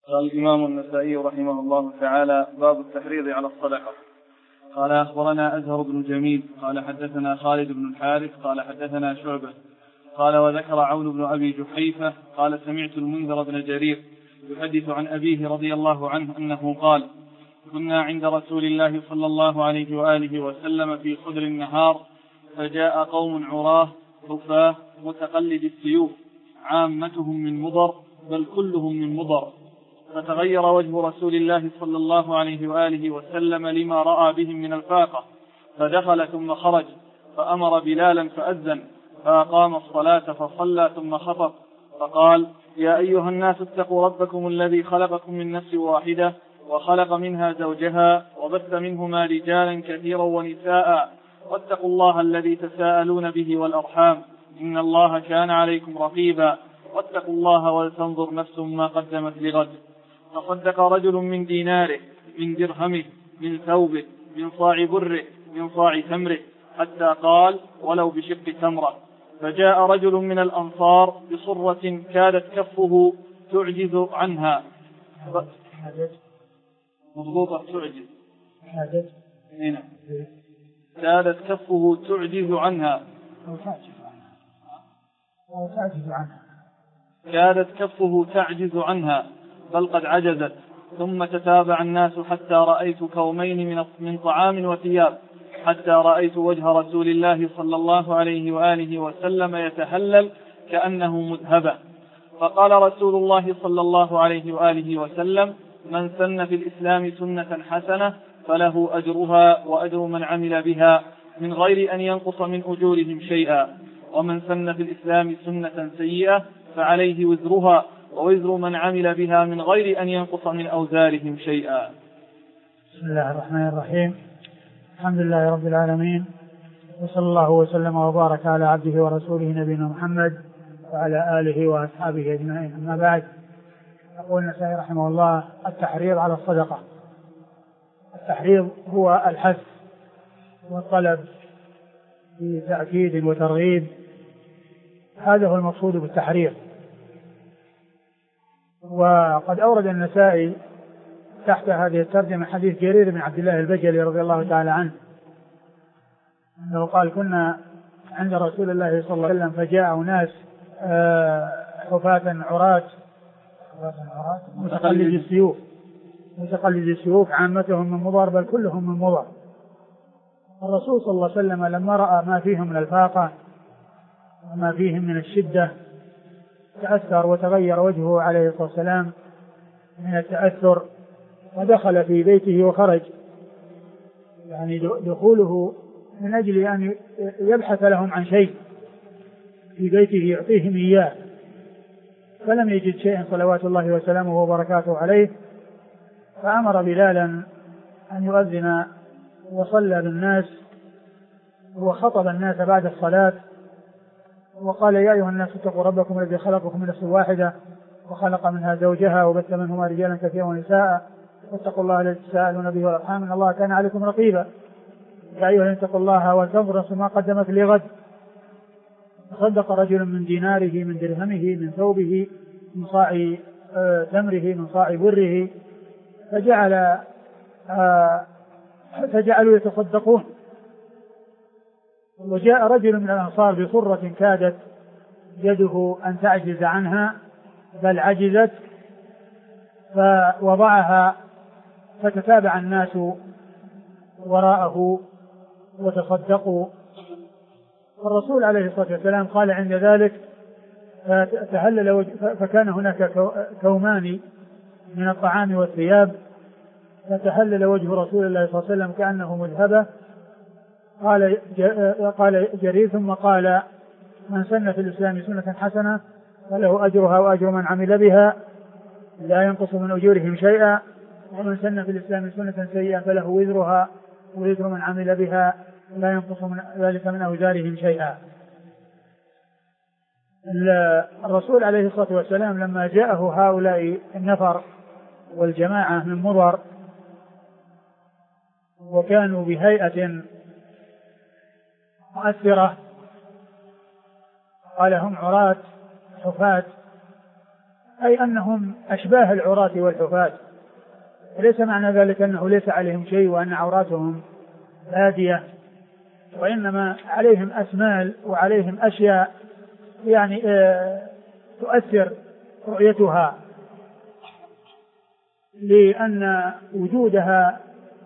قال الإمام النسائي رحمه الله تعالى: باب التحريض على الصدقة. قال: أخبرنا أزهر بن جميل قال حدثنا خالد بن الحارث قال حدثنا شعبة قال: وذكر عون بن أبي جحيفة قال: سمعت المنذر بن جرير يحدث عن أبيه رضي الله عنه أنه قال: كنا عند رسول الله صلى الله عليه وآله وسلم في خدر النهار، فجاء قوم عراه رفاه متقلد السيوف، عامتهم من مضر بل كلهم من مضر، فتغير وجه رسول الله صلى الله عليه وآله وسلم لما رأى بهم من الفاقة، فدخل ثم خرج، فأمر بلالا فأذن، فأقام الصلاة فصلى ثم خطب، فقال: يا أيها الناس اتقوا ربكم الذي خلقكم من نفس واحدة وخلق منها زوجها وبث منهما رجالا كثيرا ونساء، واتقوا الله الذي تساءلون به والأرحام إن الله كان عليكم رقيبا، واتقوا الله ولتنظر نفس ما قدمت لغد. تصدق رجل من ديناره من درهمه من ثوبه من صاع بره من صاع تمره، حتى قال: ولو بشق تمرة. فجاء رجل من الأنصار بصرة كادت كفه تعجز عنها مضبوطة كادت كفه تعجز عنها كادت كفه تعجز عنها بل قد عجزت، ثم تتابع الناس حتى رأيت كومين من طعام وثياب، حتى رأيت وجه رسول الله صلى الله عليه وآله وسلم يتهلل كأنه مذهبة. فقال رسول الله صلى الله عليه وآله وسلم: من سن في الإسلام سنة حسنة فله أجرها وأجر من عمل بها من غير أن ينقص من أجورهم شيئا، ومن سن في الإسلام سنة سيئة فعليه وزرها ووزر من عمل بها من غير أن ينقص من أوزارهم شيئا. بسم الله الرحمن الرحيم. الحمد لله رب العالمين، وصلى الله وسلم وبارك على عبده ورسوله نبينا محمد وعلى آله وأصحابه أجمعين. أما بعد، يقول النسائي رحمه الله: التحريض على الصدقة. التحريض هو الحث والطلب بتأكيد وترغيب، هذا هو المقصود بالتحريض. وقد أورد النسائي تحت هذه الترجمة حديث جرير بن عبد الله البجلي رضي الله تعالى عنه أنه قال: كنا عند رسول الله صلى الله عليه وسلم فجاء ناس حفاة عراة متقلد السيوف، عامتهم من مضر بل كلهم من مضر. الرسول صلى الله عليه وسلم لما رأى ما فيهم من الفاقة وما فيهم من الشدة تأثر وتغير وجهه عليه الصلاة والسلام من التأثر، ودخل في بيته وخرج، يعني دخوله من أجل أن يبحث لهم عن شيء في بيته يعطيهم إياه، فلم يجد شيئا صلوات الله وسلامه وبركاته عليه، فأمر بلالا أن يؤذن وصلى بالناس وخطب الناس بعد الصلاة، وقال: يا أيها الناس اتقوا ربكم الذي خلقكم من نفس واحدة وخلق منها زوجها وبث منهما رجالا كثيرا ونساء، واتقوا الله الذي تساءلون به والأرحام إن الله كان عليكم رقيبا. يا أيها الناس اتقوا الله ولتنظر نفس ما قدمت لغد. تصدق رجل من ديناره من درهمه من ثوبه من صاع تمره من صاع بره، فجعلوا يتصدقون. وجاء رجل من الأنصار بصرة كادت يده أن تعجز عنها بل عجزت، فوضعها، فتتابع الناس وراءه وتصدقوا. الرسول عليه الصلاة والسلام قال عند ذلك فتهلل فكان هناك كومان من الطعام والثياب، فتهلل وجه رسول الله صلى الله عليه وسلم كأنه مذهبة. قال جرير: ثم قال: من سن في الإسلام سنة حسنة فله أجرها وأجر من عمل بها لا ينقص من أجورهم شيئا، ومن سن في الإسلام سنة سيئة فله وزرها ووزر من عمل بها لا ينقص من ذلك من أوزارهم شيئا. الرسول عليه الصلاة والسلام لما جاءه هؤلاء النفر والجماعة من مضر وكانوا بهيئة مؤثرة، قال: هم عراة حفاة أي أنهم أشباه العراة والحفاة، وليس معنى ذلك أنه ليس عليهم شيء وأن عوراتهم بادية، وإنما عليهم أسمال وعليهم أشياء يعني تؤثر رؤيتها، لأن وجودها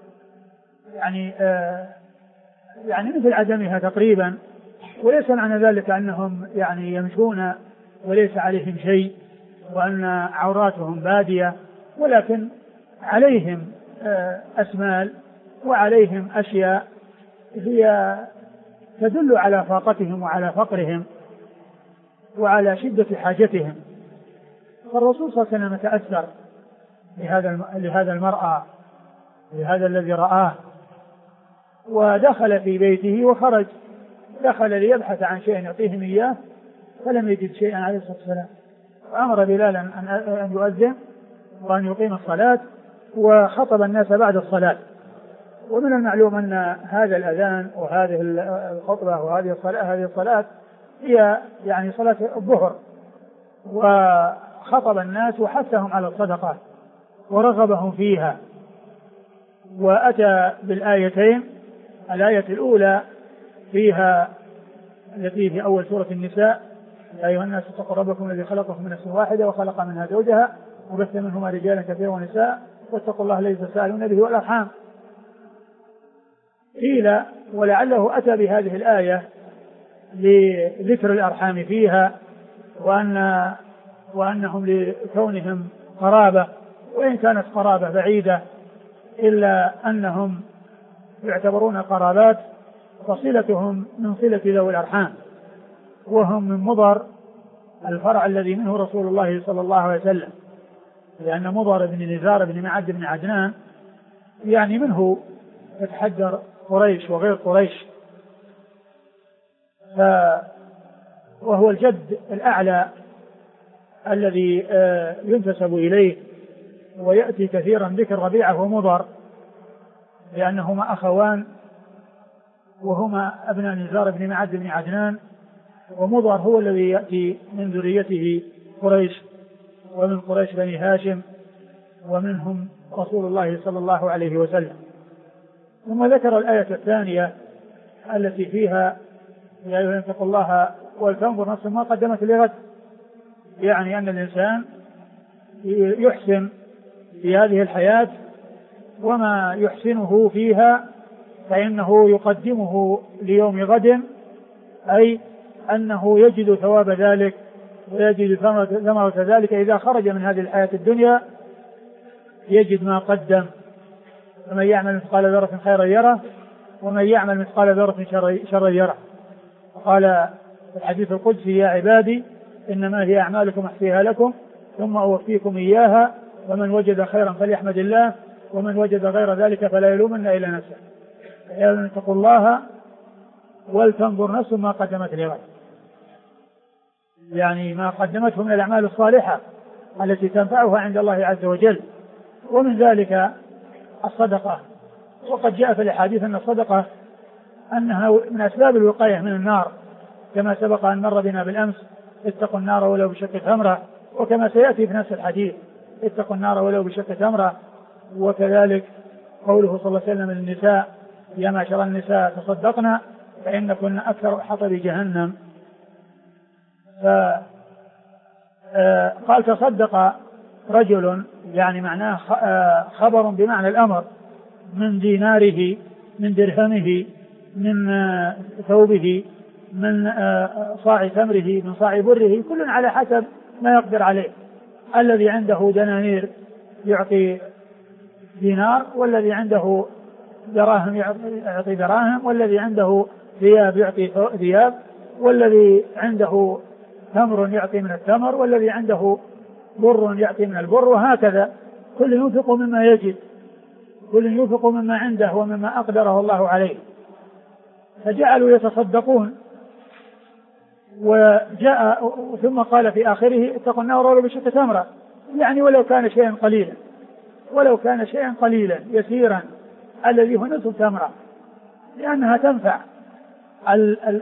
يعني مثل عدمها تقريبا. وليس معنى ذلك أنهم يعني يمشون وليس عليهم شيء وأن عوراتهم بادية، ولكن عليهم أسمال وعليهم أشياء هي تدل على فاقتهم وعلى فقرهم وعلى شدة حاجتهم. فالرسول صلى الله عليه وسلم تأثر لهذا المرأة، لهذا الذي رآه، ودخل في بيته وخرج، دخل ليبحث عن شيء يعطيهم إياه فلم يجد شيئا عليه الصلاة والسلام، وأمر بلالا أن يؤذن وأن يقيم الصلاة وخطب الناس بعد الصلاة. ومن المعلوم أن هذا الأذان وهذه الخطبة وهذه الصلاة هي يعني صلاة الظهر، وخطب الناس وحثهم على الصدقة ورغبهم فيها، وأتى بالآيتين، الآية الأولى فيها التي في أول سورة النساء: يا أيها الناس اتقوا ربكم الذي خلقكم من نفس واحدة وخلق منها زوجها وبث منهما رجالا كثيرا ونساء واتقوا الله الذي تساءلون به والأرحام. قيل ولعله أتى بهذه الآية لذكر الأرحام فيها، وأنهم لكونهم قرابة، وإن كانت قرابة بعيدة إلا أنهم يعتبرون قرابات، فصلتهم من صلة ذوي الأرحام، وهم من مضر الفرع الذي منه رسول الله صلى الله عليه وسلم، لأن مضر بن نزار بن معد بن عدنان يعني منه يتحدر قريش وغير قريش، وهو الجد الأعلى الذي ينتسب إليه. ويأتي كثيرا ذكر ربيعة ومضر لأنهما أخوان، وهما أبناء نزار بن معد بن عدنان، ومضر هو الذي يأتي من ذريته قريش، ومن قريش بني هاشم، ومنهم رسول الله صلى الله عليه وسلم. ثم ذكر الآية الثانية التي فيها: يا أيها اتقوا الله ولتنظر نفس ما قدمت لغد، يعني أن الإنسان يحسن في هذه الحياة، وما يحسنه فيها فإنه يقدمه ليوم غد، أي أنه يجد ثواب ذلك ويجد ثمرة ذلك إذا خرج من هذه الحياة الدنيا، يجد ما قدم. فمن يعمل مثقال ذرة خيرا يره ومن يعمل مثقال ذرة شرا يره. قال في الحديث القدسي: يا عبادي إنما هي أعمالكم أحصيها لكم ثم أوفيكم إياها، ومن وجد خيرا فليحمد الله ومن وجد غير ذلك فلا يلومن إلا نفسه. يا اتقوا الله ولتنظر نفس ما قدمت لغد، يعني ما قدمته من الأعمال الصالحة التي تنفعها عند الله عز وجل، ومن ذلك الصدقة. وقد جاء في الحديث أن الصدقة أنها من أسباب الوقاية من النار، كما سبق أن مر بنا بالأمس: اتقوا النار ولو بشق تمرة، وكما سيأتي في نفس الحديث: اتقوا النار ولو بشق تمرة. وكذلك قوله صلى الله عليه وسلم للنساء: يا معشر النساء تصدقنا فإن كنا أكثر حطب جهنم. قال تصدق رجل، يعني معناه خبر بمعنى الأمر، من ديناره، من درهمه، من ثوبه، من صاع تمره، من صاع بره، كل على حسب ما يقدر عليه. الذي عنده دنانير يعطي دينار، والذي عنده دراهم يعطي دراهم، والذي عنده ثياب يعطي ثياب، والذي عنده تمر يعطي من التمر، والذي عنده بر يعطي من البر، وهكذا كل ينفق مما يجد، كل ينفق مما عنده ومما أقدره الله عليه. فجعلوا يتصدقون. وجاء ثم قال في آخره: اتقوا النار ولو بشق تمرة، يعني ولو كان شيئا قليلا، ولو كان شيئا قليلا يسيرا الذي هو نصف تمرة، لأنها تنفع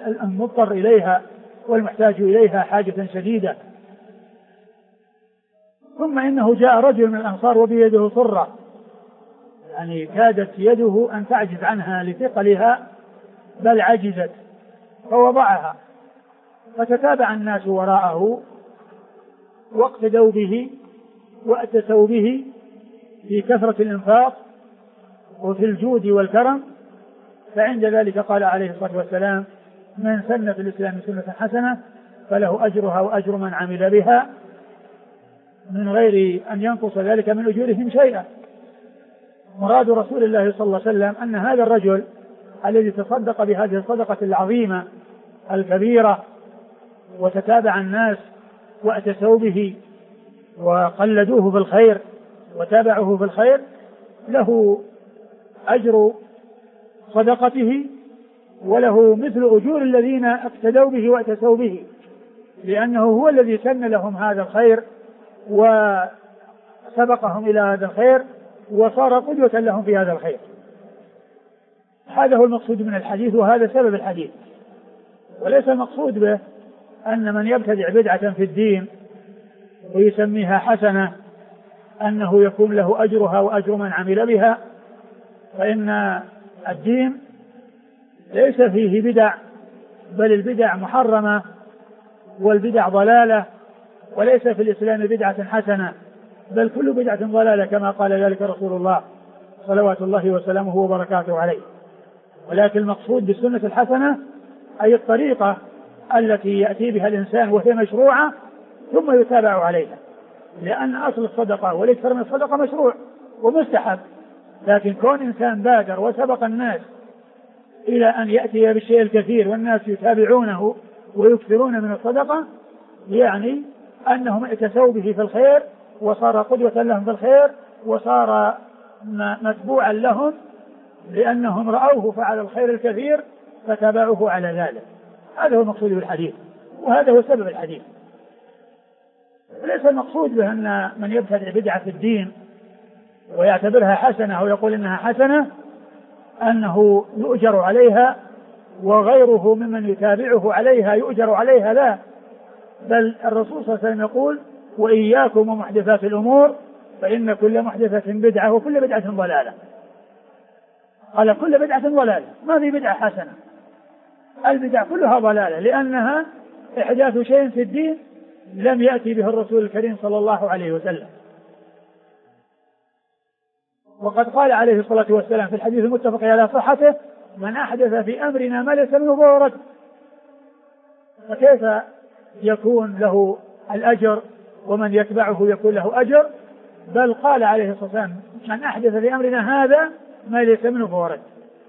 المضطر إليها والمحتاج إليها حاجة شديدة. ثم إنه جاء رجل من الأنصار وبيده صرة، يعني كادت يده أن تعجز عنها لثقلها بل عجزت، فوضعها، فتتابع الناس وراءه واقتدوا به وأتسوا به في كثرة الإنفاق وفي الجود والكرم. فعند ذلك قال عليه الصلاة والسلام: من سن في الإسلام سنة حسنة فله أجرها وأجر من عمل بها من غير أن ينقص ذلك من أجورهم شيئا. مراد رسول الله صلى الله عليه وسلم أن هذا الرجل الذي تصدق بهذه الصدقة العظيمة الكبيرة وتتابع الناس وأتسوا به وقلدوه في الخير وتابعوه في الخير له أجر صدقته وله مثل أجور الذين اقتدوا به وأتسوا به، لأنه هو الذي سن لهم هذا الخير وسبقهم إلى هذا الخير وصار قدوة لهم في هذا الخير. هذا هو المقصود من الحديث وهذا سبب الحديث، وليس المقصود به أن من يبتدع بدعة في الدين ويسميها حسنة أنه يكون له أجرها وأجر من عمل بها، فإن الدين ليس فيه بدع، بل البدع محرمة والبدع ضلالة، وليس في الإسلام بدعة حسنة بل كل بدعة ضلالة كما قال ذلك رسول الله صلوات الله وسلامه وبركاته عليه. ولكن المقصود بالسنة الحسنة أي الطريقة التي يأتي بها الإنسان وهي مشروعة ثم يتابع عليها، لأن أصل الصدقة والإكثار من الصدقة مشروع ومستحب، لكن كون إنسان بادر وسبق الناس إلى أن يأتي بالشيء الكثير والناس يتابعونه ويكثرون من الصدقة يعني أنهم اتسوا به في الخير وصار قدوة لهم في الخير وصار متبوعا لهم لأنهم رأوه فعل الخير الكثير فتابعوه على ذلك. هذا هو المقصود بالحديث وهذا هو سبب الحديث. ليس المقصود به أن من يبتدع بدعة في الدين ويعتبرها حسنة أو يقول إنها حسنة أنه يؤجر عليها وغيره ممن يتابعه عليها يؤجر عليها، لا، بل الرسول صلى الله عليه وسلم يقول: وإياكم ومحدثات الأمور فإن كل محدثة بدعة وكل بدعة ضلالة. قال كل بدعة ضلالة، ما في بدعة حسنة، البدع كلها ضلالة لأنها إحداث شيء في الدين لم يأتي به الرسول الكريم صلى الله عليه وسلم. وقد قال عليه الصلاة والسلام في الحديث المتفق على صحته: من أحدث في أمرنا ما ليس منه فهو رد. فكيف يكون له الأجر ومن يتبعه يكون له أجر؟ بل قال عليه الصلاة والسلام: من أحدث في أمرنا هذا ما ليس منه فهو رد.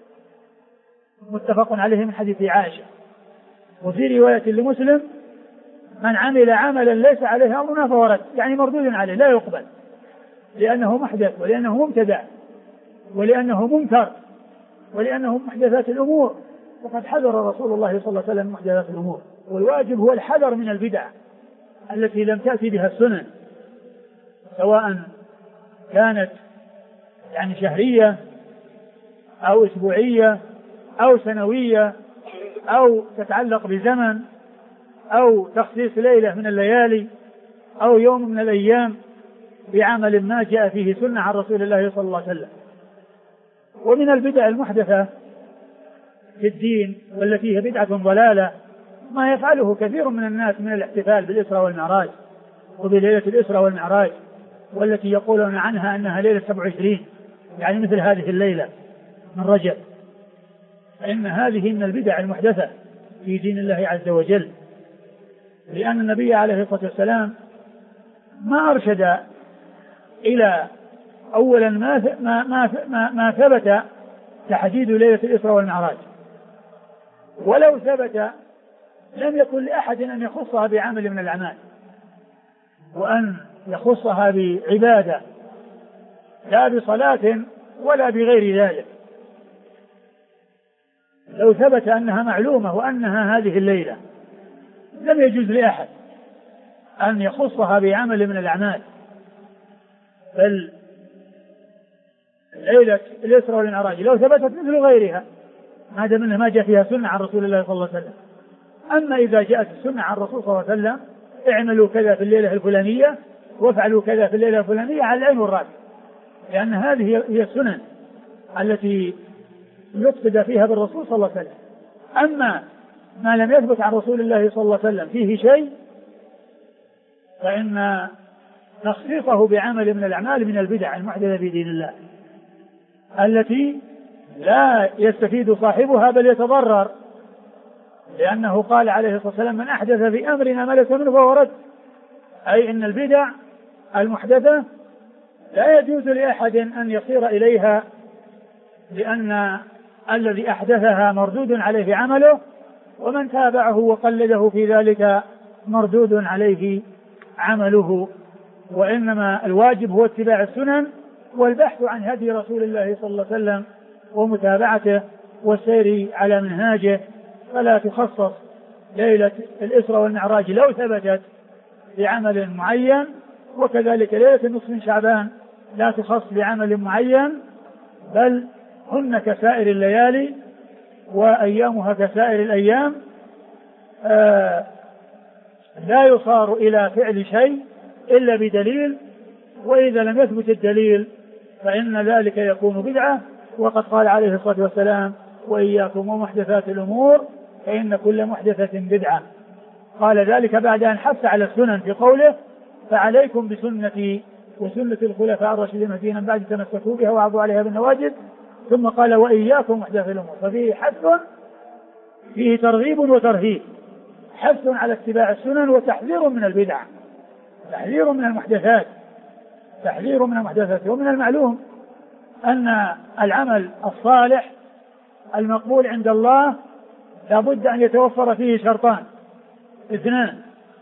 متفق عليه من حديث عائشة. وفي رواية لمسلم: من عمل عملا ليس عليه أمرنا فهو رد، يعني مردود عليه لا يقبل لأنه محدث ولأنه مبتدع ولأنه منكر ولأنه محدثات الأمور. وقد حذر رسول الله صلى الله عليه وسلم محدثات الأمور، والواجب هو الحذر من البدع التي لم تأتي بها السنن، سواء كانت يعني شهرية أو أسبوعية أو سنوية أو تتعلق بزمن أو تخصيص ليلة من الليالي أو يوم من الأيام بعمل ما جاء فيه سنة عن رسول الله صلى الله عليه وسلم. ومن البدع المحدثة في الدين والتي هي بدعة ضلالة ما يفعله كثير من الناس من الاحتفال بالإسراء والمعراج وبليلة الإسراء والمعراج، والتي يقولون عنها أنها ليلة 27، يعني مثل هذه الليلة من رجب، فإن هذه من البدع المحدثة في دين الله عز وجل، لأن النبي عليه الصلاة والسلام ما أرشد إلى أولا ما ثبت تحديد ليلة الإسراء والمعراج، ولو ثبت لم يكن لأحد أن يخصها بعمل من الأعمال وأن يخصها بعبادة لا بصلاة ولا بغير ذلك. لو ثبت أنها معلومة وأنها هذه الليلة لم يجوز لأحد أن يخصها بعمل من الأعمال، بل ليلة الإسراء والمعراج لو ثبتت مثل غيرها ما دام أنها ما جاء فيها سنة عن رسول الله صلى الله عليه وسلم. أما إذا جاءت السنة عن الرسول صلى الله عليه وسلم: اعملوا كذا في الليلة الفلانية وافعلوا كذا في الليلة الفلانية على العين والرأس، لأن هذه هي السنن التي يقتدى فيها بالرسول صلى الله عليه وسلم. أما ما لم يثبت عن رسول الله صلى الله عليه وسلم فيه شيء فإن تخصيصه بعمل من الأعمال من البدع المحدثة في دين الله التي لا يستفيد صاحبها بل يتضرر، لأنه قال عليه الصلاة والسلام من أحدث في أمرنا ما ليس منه فهو رد، أي أن البدع المحدثة لا يجوز لأحد أن يصير إليها، لأن الذي أحدثها مردود عليه عمله، ومن تابعه وقلده في ذلك مردود عليه عمله. وإنما الواجب هو اتباع السنن والبحث عن هدي رسول الله صلى الله عليه وسلم ومتابعته والسير على منهاجه، فلا تخصص ليلة الإسراء والمعراج لو ثبتت بعمل معين، وكذلك ليلة النصف من شعبان لا تخص بعمل معين، بل هن كسائر الليالي وأيامها كسائر الأيام. لا يصار إلى فعل شيء إلا بدليل، وإذا لم يثبت الدليل فإن ذلك يكون بدعة. وقد قال عليه الصلاة والسلام وإياكم ومحدثات الأمور فإن كل محدثة بدعة. قال ذلك بعد أن حث على السنن في قوله فعليكم بسنتي وسنة الخلفاء الراشدين المهديين من بعد تمسكوا بها وعضوا عليها بالنواجذ، ثم قال وإياكم محدثات الأمور، ففيه حث، فيه ترغيب وترهيب، حث على اتباع السنن وتحذير من البدع، تحذير من المحدثات، تحذير من المحدثات. ومن المعلوم أن العمل الصالح المقبول عند الله لابد أن يتوفر فيه شرطان اثنان،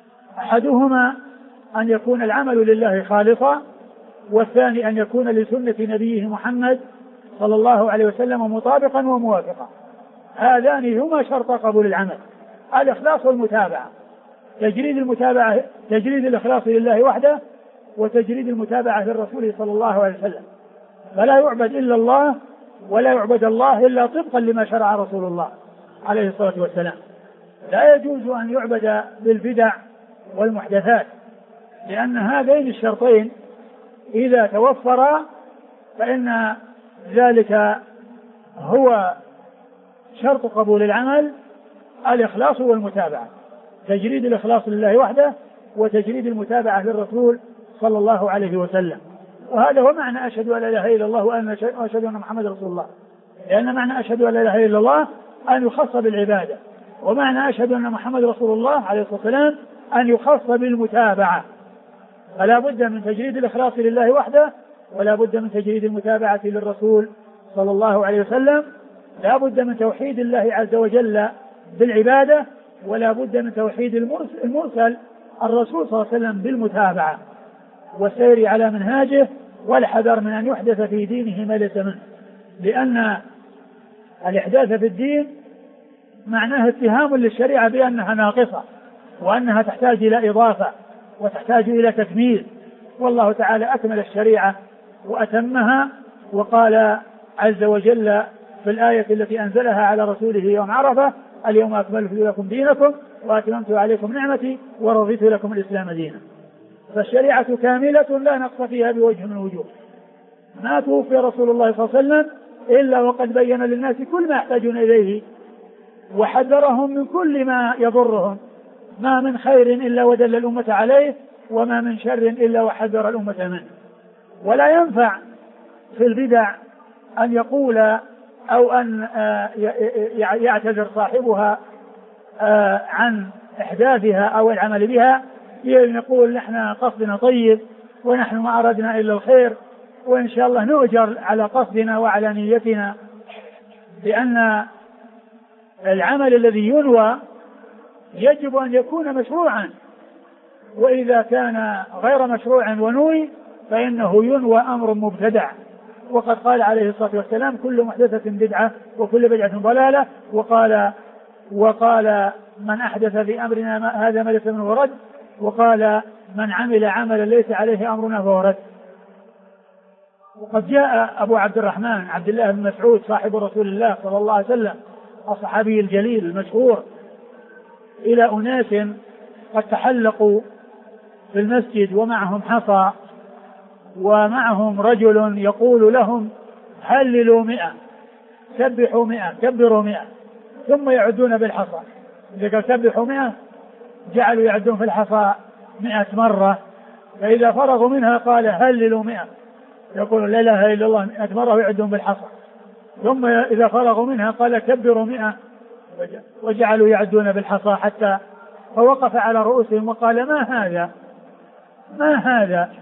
أحدهما أن يكون العمل لله خالصا، والثاني أن يكون لسنة نبيه محمد صلى الله عليه وسلم مطابقا وموافقا. هذان هما شرط قبول العمل، الإخلاص والمتابعة، تجريد المتابعة، تجريد الإخلاص لله وحده، وتجريد المتابعة للرسول صلى الله عليه وسلم. فلا يعبد إلا الله ولا يعبد الله إلا طبقا لما شرع رسول الله عليه الصلاة والسلام. لا يجوز أن يعبد بالبدع والمحدثات، لأن هذين الشرطين إذا توفرا فإن ذلك هو شرط قبول العمل، الإخلاص والمتابعة، تجريد الإخلاص لله وحده وتجريد المتابعة للرسول صلى الله عليه وسلم. وهذا هو معنى أشهد أن لا إله إلا الله وأشهد أن محمد رسول الله، لأن معنى أشهد أن لا إله إلا الله أن يخص بالعبادة، ومعنى أشهد أن محمد رسول الله عليه الصلاة والسلام أن يخص بالمتابعة. فلا بد من تجريد الإخلاص لله وحده، ولا بد من تجريد المتابعة للرسول صلى الله عليه وسلم، لا بد من توحيد الله عز وجل بالعبادة، ولا بد من توحيد المرسل الرسول صلى الله عليه وسلم بالمتابعة والسير على منهاجه، والحذر من أن يحدث في دينه ما ليس منه، لأن الإحداث في الدين معناه اتهام للشريعة بأنها ناقصة وأنها تحتاج إلى إضافة وتحتاج إلى تكميل، والله تعالى أكمل الشريعة وأتمها، وقال عز وجل في الآية التي أنزلها على رسوله يوم عرفة اليوم أكملت لكم دينكم وأتممت عليكم نعمتي ورضيت لكم الإسلام دينا. فالشريعة كاملة لا نقص فيها بوجه من الوجوه. ما توفي رسول الله صلى الله عليه وسلم إلا وقد بين للناس كل ما يحتاجون إليه، وحذرهم من كل ما يضرهم، ما من خير إلا ودل الأمة عليه، وما من شر إلا وحذر الأمة منه. ولا ينفع في البدع أن يقول أو أن يعتذر صاحبها عن إحداثها أو العمل بها، يقول نحن قصدنا طيب ونحن ما أردنا إلا الخير وإن شاء الله نؤجر على قصدنا وعلى نيتنا، لأن العمل الذي ينوى يجب أن يكون مشروعا، وإذا كان غير مشروع ونوي فإنه ينوى أمر مبتدع. وقد قال عليه الصلاة والسلام كل محدثة بدعة وكل بدعة ضلالة، وقال من أحدث في أمرنا هذا ما ليس منه رد، وقال من عمل عملا ليس عليه أمرنا فهو رد. وقد جاء أبو عبد الرحمن عبد الله بن مسعود صاحب رسول الله صلى الله عليه وسلم الصحابي الجليل المشهور إلى أناس قد تحلقوا في المسجد ومعهم حصى ومعهم رجل يقول لهم هللوا 100 سبحوا 100 كبروا 100 ثم يعدون بالحصى. إذا قال سبحوا 100 جعلوا يعدون في الحصى 100 مرة، فإذا فرغوا منها قال هللوا 100 يقول لا إله إلا الله 100 مرة ويعدون بالحصى. ثم إذا فرغوا منها قال كبروا 100 وجعلوا يعدون بالحصى حتى فوقف على رؤوسهم وقال ما هذا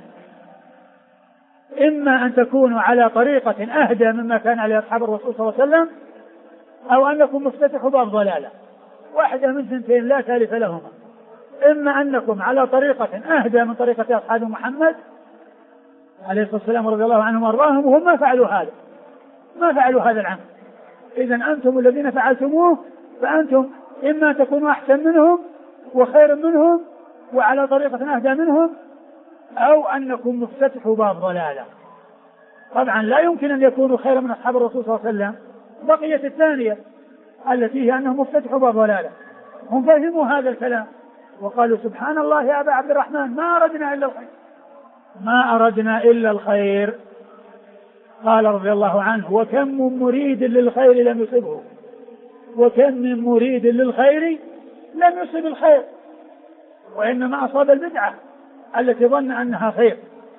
إما أن تكونوا على طريقة أهدى مما كان عليه أصحاب الرسول صلى الله عليه وسلم أو أنكم مفتتحوا باب ضلالة، واحدة من ثنتين لا ثالث لهما. إما أنكم على طريقة أهدى من طريقة أصحاب محمد عليه الصلاة والسلام رضي الله عنهم وارضاهم وهم ما فعلوا هذا العمل. إذن أنتم الذين فعلتموه فأنتم إما تكونوا أحسن منهم وخير منهم وعلى طريقة أهدى منهم أو أنكم مفتتحوا باب ضلالة. طبعا لا يمكن أن يكونوا خير من أصحاب الرسول صلى الله عليه وسلم. بقية الثانية التي هي أنهم مفتتحوا باب ضلالة، هم فهموا هذا الكلام وقالوا سبحان الله يا أبا عبد الرحمن ما أردنا إلا الخير. قال رضي الله عنه وكم من مريد للخير لم يصبه، وكم من مريد للخير لم يصب الخير وإنما أصاب البدعة التي ظن أنها خير.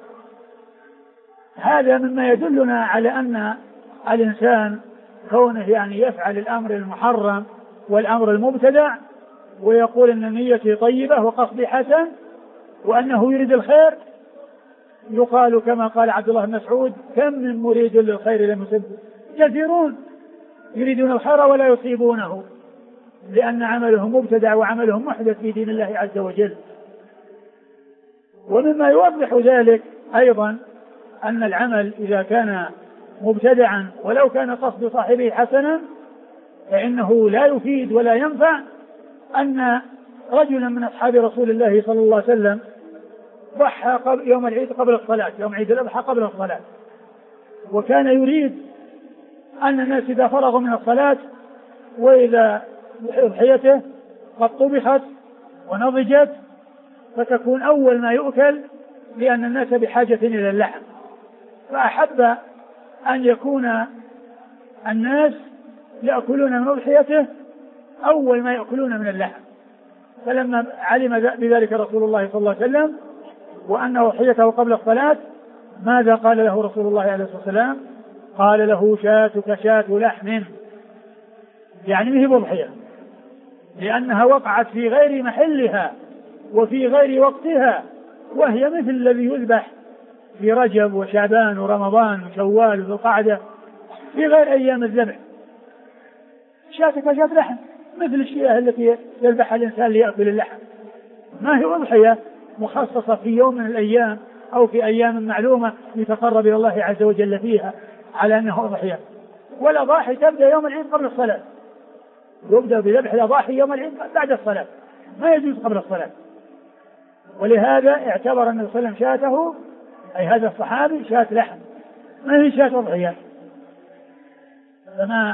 هذا مما يدلنا على أن الإنسان كونه يعني يفعل الأمر المحرم والأمر المبتدع ويقول أن نيتي طيبة وقصدي حسن وأنه يريد الخير، يقال كما قال عبد الله بن مسعود كم من مريد للخير لم يصبه. كثيرون يريدون الخير ولا يصيبونه لأن عملهم مبتدع وعملهم محدث في دين الله عز وجل. ومما يوضح ذلك أيضا أن العمل إذا كان مبتدعا ولو كان قصد صاحبه حسنا فإنه لا يفيد ولا ينفع. أن رجلا من أصحاب رسول الله صلى الله عليه وسلم ضحى يوم العيد قبل الصلاة، يوم عيد الأضحى قبل الصلاة، وكان يريد أن الناس إذا فرغوا من الصلاة وإذا أضحيته قد طبخت ونضجت فتكون أول ما يؤكل لأن الناس بحاجة إلى اللحم، فأحب أن يكون الناس يأكلون من أضحيته أول ما يأكلون من اللحم. فلما علم بذلك رسول الله صلى الله عليه وسلم وأن أضحيته قبل الصلاة ماذا قال له رسول الله عليه الصلاة والسلام؟ قال له شاتك شاة لحم، يعني به بضحية لأنها وقعت في غير محلها وفي غير وقتها، وهي مثل الذي يذبح في رجب وشعبان ورمضان وشوال وذو القعدة في غير أيام الذبح. شاتك شاة لحم مثل الشيء التي يذبحها الإنسان ليأكل اللحم، ما هي أضحية مخصصة في يوم من الأيام أو في أيام معلومة يتقرب إلى الله عز وجل فيها على أنه أضحية. ولا ضاحي تبدأ يوم العيد قبل الصلاة، يبدأ بذبح الأضاحي يوم العيد بعد الصلاة، ما يجوز قبل الصلاة. ولهذا اعتبر النبي صلى الله عليه وسلم شاته أي هذا الصحابي شاة لحم ما هي شاة أضحية. فما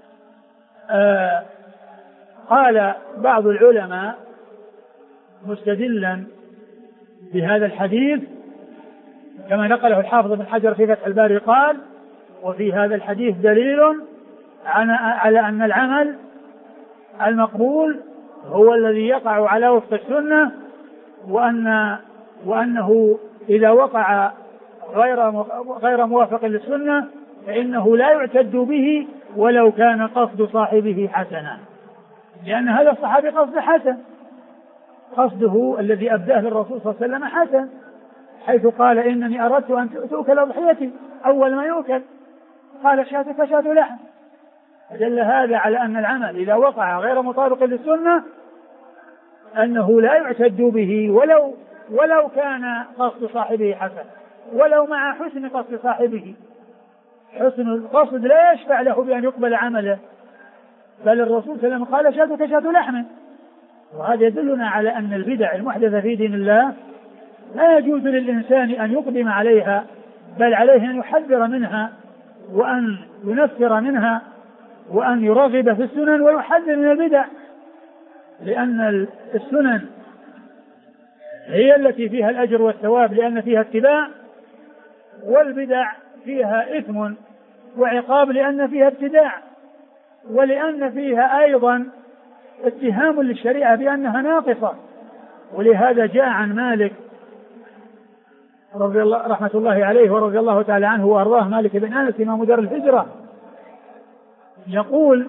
قال بعض العلماء مستدلا بهذا الحديث كما نقله الحافظ بن حجر في فتح الباري قال وفي هذا الحديث دليل على أن العمل المقبول هو الذي يقع على وفق السنة، وأنه إذا وقع غير موافق للسنة فإنه لا يعتد به ولو كان قصد صاحبه حسنا، لأن هذا الصحابي قصد حسن، قصده الذي أبداه للرسول صلى الله عليه وسلم حسن، حيث قال إنني أردت أن تؤكل أضحيتي أول ما يؤكل، قال شاتك شاة لحم. فدل هذا على أن العمل إذا وقع غير مطابق للسنة أنه لا يعتد به ولو كان قصد صاحبه حسن، ولو مع حسن قصد صاحبه. حسن القصد لا يشفع له بأن يقبل عمله، بل الرسول صلى الله عليه وسلم قال شاتك شاة لحم. وهذا يدلنا على أن البدع المحدثة في دين الله لا يجوز للإنسان أن يقدم عليها، بل عليه أن يحذر منها وأن ينفر منها وأن يرغب في السنن ويحذر من البدع، لأن السنن هي التي فيها الأجر والثواب لأن فيها اتباع، والبدع فيها إثم وعقاب لأن فيها ابتداع، ولأن فيها أيضا اتهام للشريعة بأنها ناقصة. ولهذا جاء عن مالك رضي الله رحمة الله عليه ورضي الله تعالى عنه وأرضاه، مالك بن أنس إمام دار الهجرة، يقول: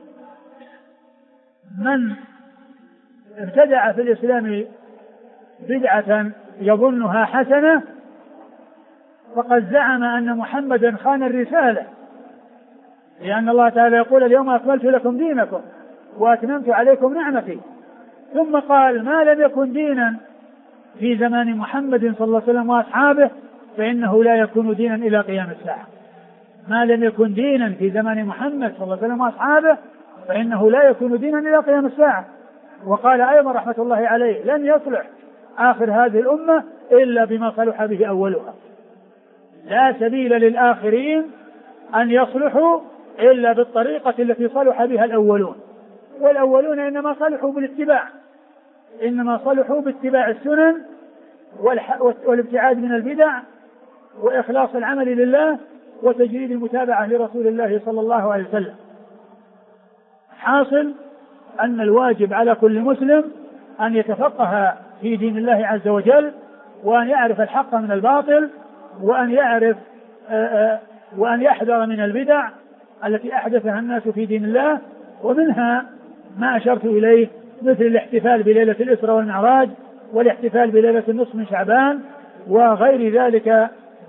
من ابتدع في الإسلام بدعة يظنها حسنة فقد زعم أن محمدا خان الرسالة، لأن الله تعالى يقول: اليوم أكملت لكم دينكم وأتممت عليكم نعمتي. ثم قال: ما لم يكن دينا في زمان محمد صلى الله عليه وسلم وأصحابه فإنه لا يكون دينا إلى قيام الساعة. ما لم يكن دينا في زمان محمد صلى الله عليه وسلم وأصحابه فإنه لا يكون دينا إلى قيام الساعة. وقال أيضا رحمة الله عليه: لن يصلح آخر هذه الأمة إلا بما صلح به أولها. لا سبيل للآخرين أن يصلحوا إلا بالطريقة التي صلح بها الأولون، والأولون إنما صلحوا بالاتباع، إنما صلحوا باتباع السنن والابتعاد من البدع وإخلاص العمل لله وتجريد المتابعة لرسول الله صلى الله عليه وسلم. حاصل أن الواجب على كل مسلم أن يتفقه في دين الله عز وجل، وأن يعرف الحق من الباطل، وأن يحذر من البدع التي أحدثها الناس في دين الله، ومنها ما أشرت إليه مثل الاحتفال بليلة الإسراء والمعراج، والاحتفال بليلة النصف من شعبان، وغير ذلك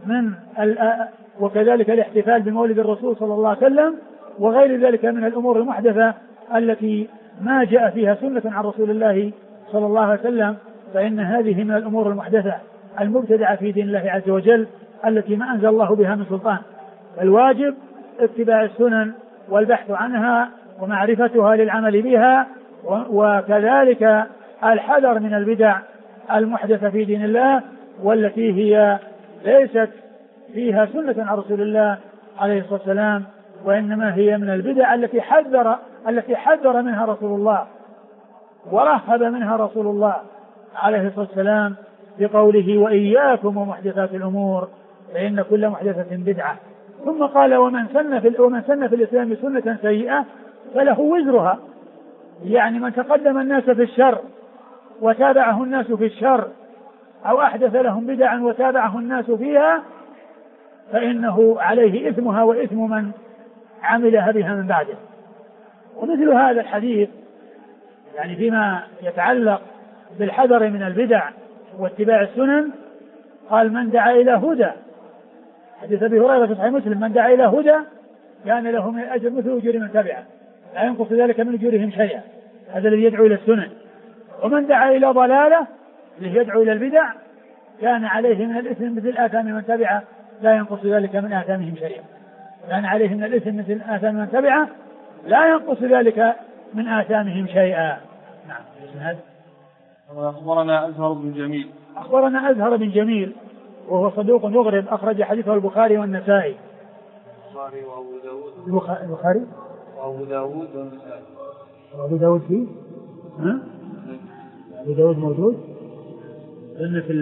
وكذلك الاحتفال بمولد الرسول صلى الله عليه وسلم، وغير ذلك من الأمور المحدثة التي ما جاء فيها سنة عن رسول الله صلى الله عليه وسلم، فإن هذه من الأمور المحدثة المبتدعة في دين الله عز وجل التي ما أنزل الله بها من سلطان. الواجب اتباع السنن والبحث عنها ومعرفتها للعمل بها، وكذلك الحذر من البدع المحدثة في دين الله والتي هي ليست فيها سنة عن رسول الله عليه الصلاة والسلام، وإنما هي من البدع التي حذر منها رسول الله ورهب منها رسول الله عليه الصلاة والسلام بقوله: وإياكم ومحدثات الأمور فإن كل محدثة بدعة. ثم قال: ومن سن في الإسلام سنة سيئة فله وزرها، يعني من تقدم الناس في الشر وتابعه الناس في الشر، أو أحدث لهم بدعا وتابعه الناس فيها، فإنه عليه إثمها وإثم من عملها بها من بعده. ومثل هذا الحديث يعني فيما يتعلق بالحذر من البدع واتباع السنن، قال: من دعا إلى هدى، حديث أبي هريرة في صحيح مسلم: من دعا إلى هدى كان له من الأجر مثل أجور من تبعه لا ينقص ذلك من أجورهم شيئا. هذا الذي يدعو إلى السنن. ومن دعا إلى ضلالة الذي يدعو إلى البدع كان عليه من الإثم مثل آثام من تبعه لا ينقص ذلك من آثامهم شيئا. كان عليه من الإثم مثل آثام من تبعه لا ينقص ذلك من آثامهم شيئا. نعم. أخبرنا أزهر بن جميل. أخبرنا أزهر بن جميل وهو صدوق يغرب، أخرج حديثه البخاري والنسائي. البخاري وأبو داود. البخاري وأبو داود والنسائي. وأبو داود فيه؟ ها؟ أبو داود موجود؟ لأن في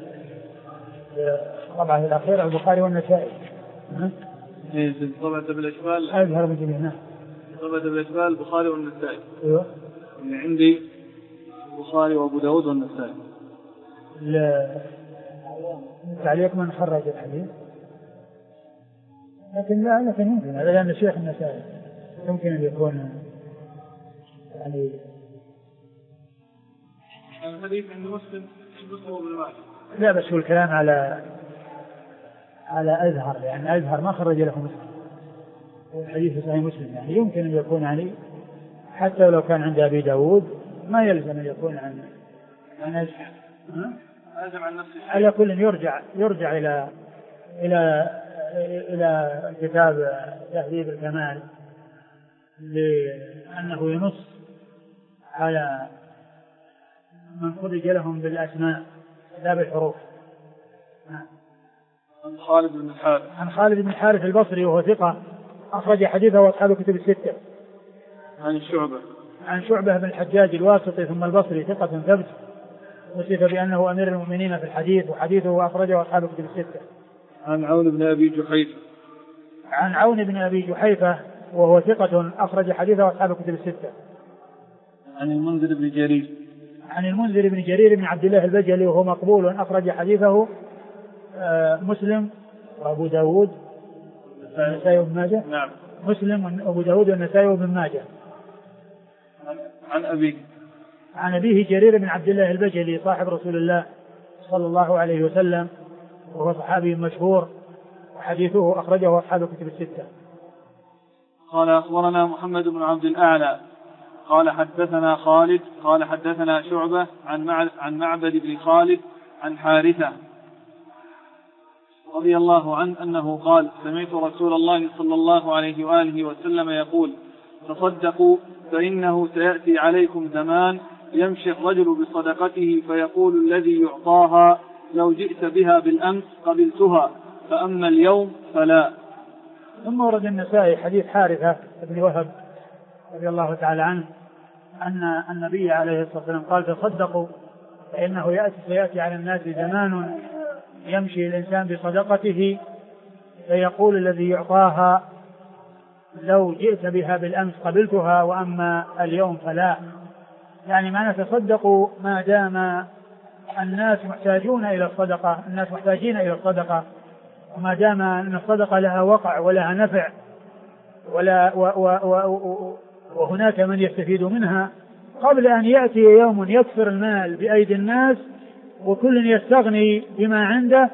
الطبعة الأخيرة البخاري والنسائي. ها؟ في طبعة بالأشبال. أزهر بن جميل. نعم. طبعة بالأشبال البخاري والنسائي. أيوه. اللي عندي البخاري وأبو داود والنسائي. تعليق من خرج الحديث، لكن ممكن هذا لأن الشيخ النسائي يمكن أن يكون يعني الحديث عند مسلم بن ماجه. لا بس هو الكلام على أزهر، يعني أزهر ما خرج له مسلم، الحديث في صحيح مسلم، يعني يمكن أن يكون يعني حتى لو كان عند أبي داود ما يلزم أن يكون عن أزهر. على كل يرجع إلى كتاب تهذيب الكمال لأنه ينص على من خرج لهم بالأسماء لا بالحروف. عن خالد بن الحارث. عن خالد بن الحارث البصري وهو ثقة أخرج حديثه وأصحاب الكتب الستة. عن شعبة. عن شعبة بن الحجاج الواسطي ثم البصري ثقة ثبت وصف بأنه أمير المؤمنين في الحديث، وحديثه أخرجه أصحاب الكتب الستة. عن عون بن أبي جحيفة. عن عون بن أبي جحيفة وهو ثقة أخرج حديثه أصحاب الكتب الستة. عن المنذر بن جرير. عن المنذر بن جرير بن عبد الله البجلي وهو مقبول أخرج حديثه مسلم وأبو داود والنسائي وابن ماجه. نعم. مسلم وأبو داود والنسائي وابن ماجه. عن أبيه جرير بن عبد الله البجلي صاحب رسول الله صلى الله عليه وسلم وهو صحابي مشهور وحديثه أخرجه أصحاب الكتب الستة. قال أخبرنا محمد بن عبد الأعلى قال حدثنا خالد قال حدثنا شعبة عن معبد بن خالد عن حارثة رضي الله عنه أنه قال سمعت رسول الله صلى الله عليه وآله وسلم يقول تصدقوا فإنه سيأتي عليكم زمان يمشي الرجل بصدقته فيقول الذي يعطاها لو جئت بها بالأمس قبلتها فأما اليوم فلا. ثم ورد النسائي حديث حارثة بن وهب رضي الله تعالى عنه أن النبي عليه الصلاة والسلام قال تصدقوا فإنه سيأتي على الناس زمان يمشي الإنسان بصدقته فيقول الذي يعطاها لو جئت بها بالأمس قبلتها وأما اليوم فلا. يعني ما نتصدق ما دام الناس محتاجون إلى الصدقة، الناس محتاجين إلى الصدقة، وما دام أن الصدقة لها وقع ولها نفع وهناك من يستفيد منها قبل أن يأتي يوم يكثر المال بأيدي الناس وكل يستغني بما عنده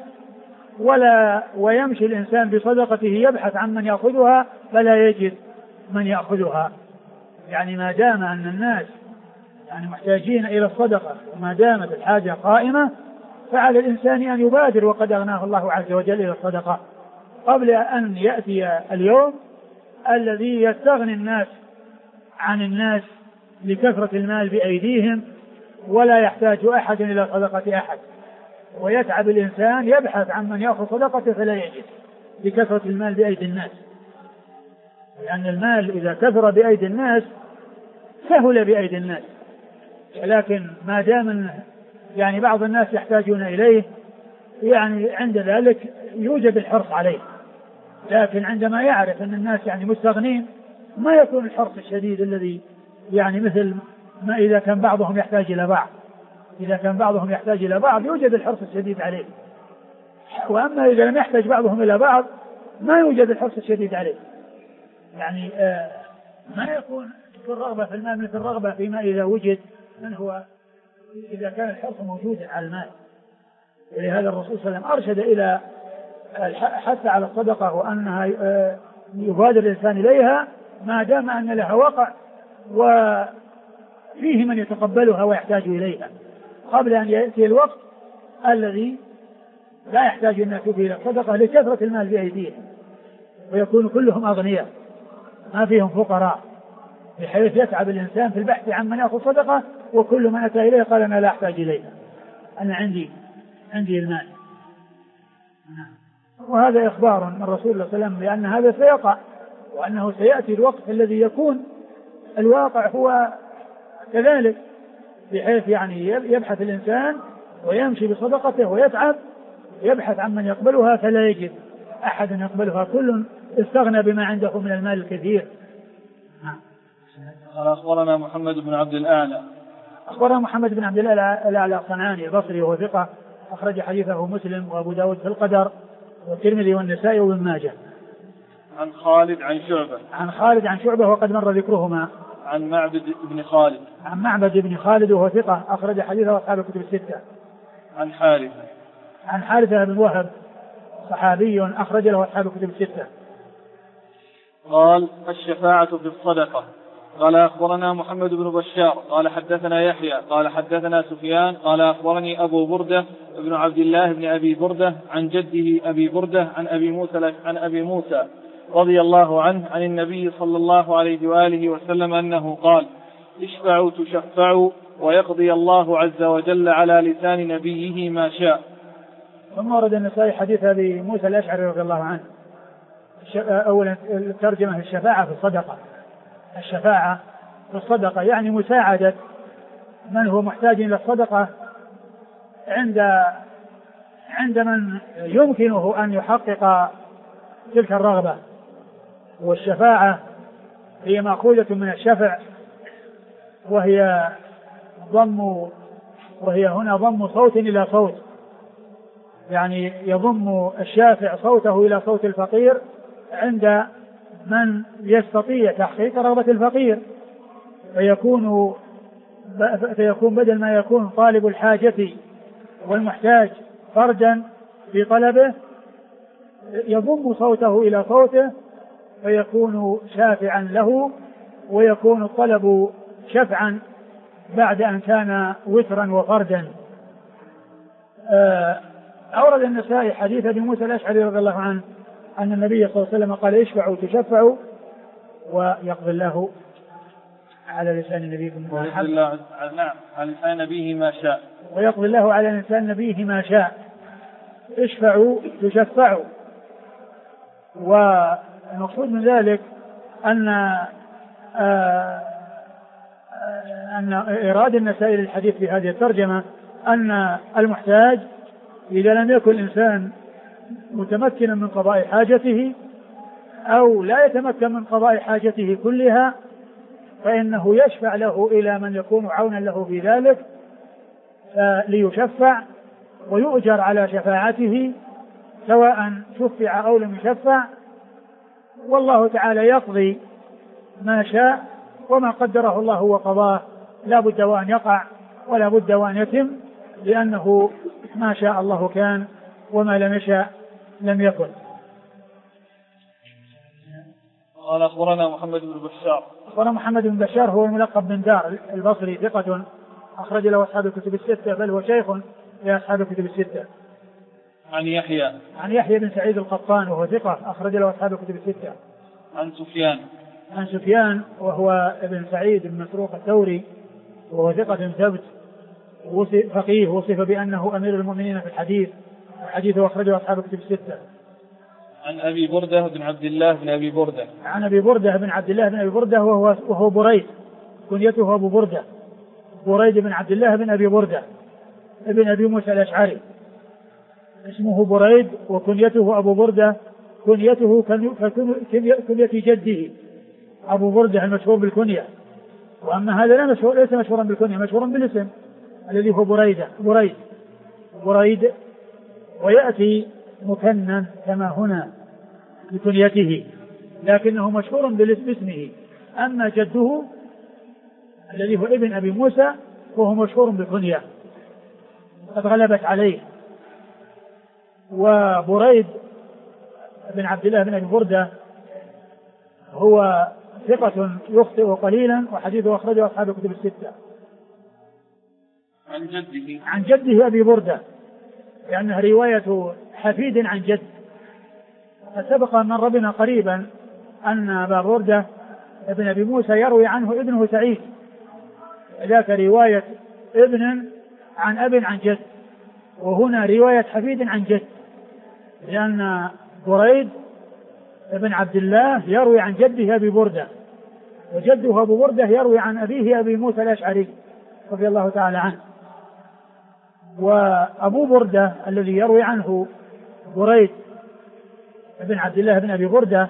ويمشي الإنسان بصدقته يبحث عن من يأخذها فلا يجد من يأخذها. يعني ما دام أن الناس يعني محتاجين إلى الصدقة وما دامت الحاجة قائمة فعلى الإنسان أن يبادر وقد أغناه الله عز وجل إلى الصدقة قبل أن يأتي اليوم الذي يستغني الناس عن الناس لكثرة المال بأيديهم ولا يحتاج أحد إلى صدقة أحد، ويتعب الإنسان يبحث عن من يأخذ صدقته فلا يجد لكثرة المال بأيدي الناس. لأن المال إذا كثر بأيدي الناس سهل بأيدي الناس، لكن ما دام يعني بعض الناس يحتاجون إليه يعني عند ذلك يوجد الحرص عليه، لكن عندما يعرف أن الناس يعني مستغنين ما يكون الحرص الشديد الذي يعني مثل ما إذا كان بعضهم يحتاج إلى بعض. إذا كان بعضهم يحتاج إلى بعض يوجد الحرص الشديد عليه، وأما إذا لم يحتاج بعضهم إلى بعض ما يوجد الحرص الشديد عليه. يعني ما يكون الرغبة في المال مثل الرغبة فيما إذا وجد من هو إذا كان الحرص موجودا على المال. ولهذا الرسول صلى الله عليه وسلم أرشد إلى حتى على الصدقة وأنها يبادر الإنسان إليها ما دام أن لها وقع وفيه من يتقبلها ويحتاج إليها قبل أن يأتي الوقت الذي لا يحتاج الناس فيه إلى الصدقة لكثرة المال بأيديهم ويكون كلهم أغنياء ما فيهم فقراء، بحيث يتعب الإنسان في البحث عن من يأخذ صدقة وكل من أتى إليه قال أنا لا أحتاج إليها، أنا عندي المال. وهذا إخبار من رسول الله صلى الله عليه وسلم بأن هذا سيقع وأنه سيأتي الوقت الذي يكون الواقع هو كذلك، بحيث يعني يبحث الإنسان ويمشي بصدقته ويتعب يبحث عن من يقبلها فلا يجد أحد يقبلها، كل استغنى بما عنده من المال الكثير. قال أخبرنا محمد بن عبد الأعلى. أخبرنا محمد بن عبد الأعلى الصنعاني البصري وهو ثقة أخرج حديثه مسلم وأبو داود في القدر والترمذي والنسائي وابن ماجه. عن خالد عن شعبة وقد مر ذكرهما. عن معبد بن خالد وهو ثقة أخرج حديثه أصحاب الكتب الستة. عن حارثة بن وهب صحابي أخرج له أصحاب الكتب الستة. قال الشفاعة في الصدقة. قال أخبرنا محمد بن بشار قال حدثنا يحيى قال حدثنا سفيان قال أخبرني أبو بردة ابن عبد الله بن أبي بردة عن جده أبي بردة عن أبي موسى رضي الله عنه عن النبي صلى الله عليه وآله وسلم أنه قال اشفعوا تشفعوا ويقضي الله عز وجل على لسان نبيه ما شاء. ثم ورد النسائي حديث أبي موسى الأشعري رضي الله عنه. أولا الترجمة الشفاعة في الصدقة. الشفاعة في الصدقة يعني مساعدة من هو محتاج إلى الصدقة عند من يمكنه أن يحقق تلك الرغبة. والشفاعة هي مأخوذة من الشفع، وهي هنا ضم صوت إلى صوت، يعني يضم الشافع صوته إلى صوت الفقير عند من يستطيع تحقيق رغبة الفقير، فيكون بدل ما يكون طالب الحاجة والمحتاج فردا في طلبه يضم صوته إلى صوته فيكون شافعا له، ويكون الطلب شفعا بعد أن كان وترا وفردا. أورد النسائي حديث أبي موسى الأشعري رضي الله عنه أن النبي صلى الله عليه وسلم قال اشفعوا تشفعوا ويقضي الله على لسان نبيه على لسان نبيه ما شاء، ويقضي الله على لسان نبيه ما شاء. اشفعوا تشفعوا. والمقصود من ذلك أن إيراد النسائي للحديث في هذه الترجمة أن المحتاج إذا لم يكن الإنسان متمكنا من قضاء حاجته أو لا يتمكن من قضاء حاجته كلها فإنه يشفع له إلى من يكون عونا له في ذلك ليشفع ويؤجر على شفاعته سواء شفع أو لم يشفع، والله تعالى يقضي ما شاء، وما قدره الله وقضاه لا بد وأن يقع ولا بد وأن يتم، لأنه ما شاء الله كان وما لم يشاء لم يكن. قال أخبرنا محمد بن بشار. أخبرنا محمد بن بشار هو الملقب بن دار البصري ثقة أخرج له أصحاب الكتب الستة، بل هو شيخ لأصحاب الكتب الستة. عن يحيى بن سعيد القطان وهو ثقة أخرج له أصحاب الكتب الستة. عن سفيان وهو ابن سعيد بن مسروق الثوري وهو ثقة ثبت فقيه، وصف بأنه أمير المؤمنين في الحديث، وحديثه أخرجه أصحاب الكتب الستة. عن أبي بردة بن عبد الله بن أبي بردة. عن أبي بردة بن عبد الله بن أبي بردة وهو بريد، كنيته أبو بردة، بريد بن عبد الله بن أبي بردة ابن أبي موسى الأشعري، اسمه بريد وكنيته أبو بردة، كنيته كنية جده أبو بردة المشهور بالكنية، وأما هذا ليس مشهورا بالكنية، مشهورا بالاسم الذي هو بريد، ويأتي مكنن كما هنا بكنيته، لكنه مشهور باسمه. أما جده الذي هو ابن أبي موسى وهو مشهور بالكنية قد غلبت عليه. وبريد بن عبد الله بن أبي بردة هو ثقة يخطئ قليلا، وحديثه أخرجه أصحاب الكتب الستة. عن جده أبي بردة، لأنها رواية حفيد عن جد. فسبق أن مر بنا قريبا أن أبا بردة ابن أبي موسى يروي عنه ابنه سعيد، ذاك رواية ابن عن أب عن جد، وهنا رواية حفيد عن جد، لأن بريد ابن عبد الله يروي عن جده أبي بردة، وجده أبو بردة يروي عن أبيه أبي موسى الأشعري رضي الله تعالى عنه. وأبو بردة الذي يروي عنه بريد ابن عبد الله بن أبي بردة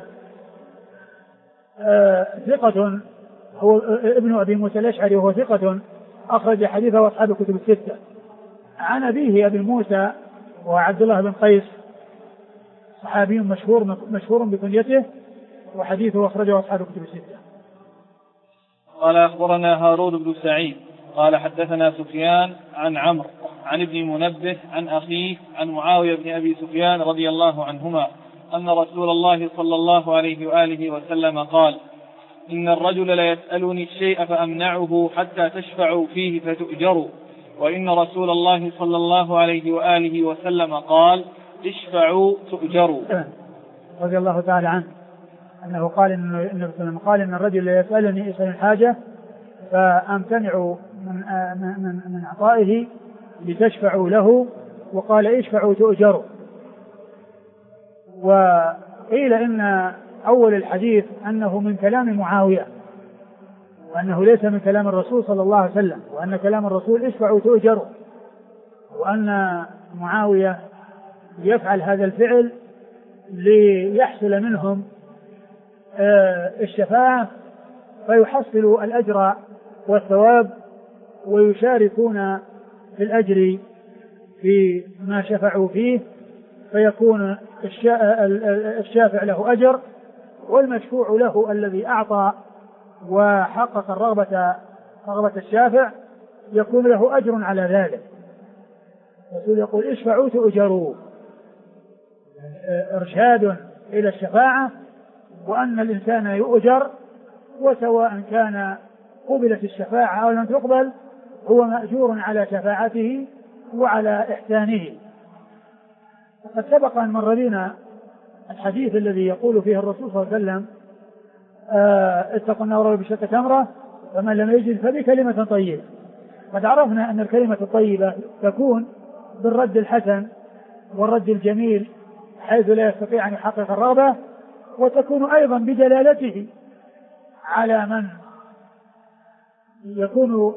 ثقة، هو ابن أبي موسى الأشعري وهو ثقة أخرج حديثه أصحاب الكتب الستة. عن أبيه أبي موسى وعبد الله بن قيس صحابي مشهور بكنيته، وحديثه أخرجه أصحاب الكتب الستة. قال أخبرنا هارون بن سعيد قال حدثنا سفيان عن عمرو عن ابن منبه عن أخيه عن معاوية بن أبي سفيان رضي الله عنهما أن رسول الله صلى الله عليه وآله وسلم قال: إن الرجل ليسألني الشيء فأمنعه حتى تشفعوا فيه فتؤجروا، وإن رسول الله صلى الله عليه وآله وسلم قال: اشفعوا تؤجروا. رضي الله تعالى عنه أنه قال إن الرجل ليسألني يسأل الحاجة فأمتنع من أعطائه لتشفعوا له، وقال: اشفعوا تؤجروا. وقيل إن أول الحديث أنه من كلام معاوية، وأنه ليس من كلام الرسول صلى الله عليه وسلم، وأن كلام الرسول اشفعوا تؤجروا، وأن معاوية يفعل هذا الفعل ليحصل منهم الشفاعة فيحصلوا الأجر والثواب ويشاركون في الأجر في ما شفعوا فيه، فيكون الشافع له أجر والمشفوع له الذي أعطى وحقق رغبة الشافع يكون له أجر على ذلك. الرسول يقول اشفعوا تؤجروا، إرشاد إلى الشفاعة وأن الإنسان يؤجر، وسواء كان قبلت الشفاعة أو لم تقبل هو مأجور على شفاعته وعلى إحسانه. وقد سبق أن مر بنا الحديث الذي يقول فيه الرسول صلى الله عليه وسلم اتقوا النار ولو بشق تمرة فمن لم يجد فبكلمة طيبة. قد عرفنا أن الكلمة الطيبة تكون بالرد الحسن والرد الجميل حيث لا يستطيع أن يحقق الرغبة، وتكون أيضا بدلالته على من يكون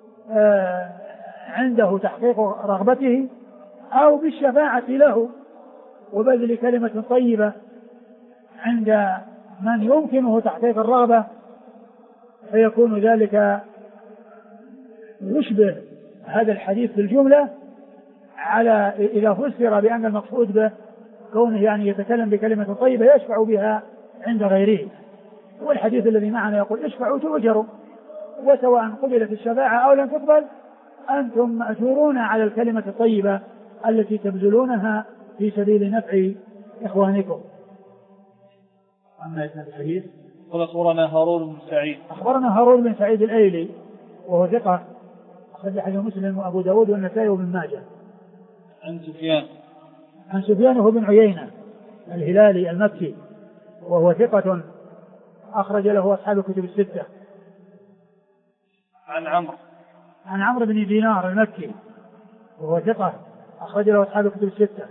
عنده تحقيق رغبته أو بالشفاعة له وبذل كلمة طيبة عند من يمكنه تحقيق الرغبة، فيكون ذلك يشبه هذا الحديث في الجملة على إذا فسر بأن المقصود به كونه يعني يتكلم بكلمة طيبة يشفع بها عند غيره. والحديث الذي معنا يقول اشفعوا تؤجروا، وسواء قبلت الشفاعة أو لم تقبل أنتم مأجورون على الكلمة الطيبة التي تبذلونها في سبيل نفع إخوانكم. أما إسناد الحديث قال أخبرنا هارون بن سعيد. أخبرنا هارون بن سعيد الأيلي وهو ثقة أخرج حديث مسلم وأبو داود والنسائي وابن ماجه. عن سفيان هو بن عيينة الهلالي المكي وهو ثقة أخرج له أصحاب الكتب الستة. عن عمرو بن دينار المكي وهو ثقة أخرج له أصحاب الكتب الستة.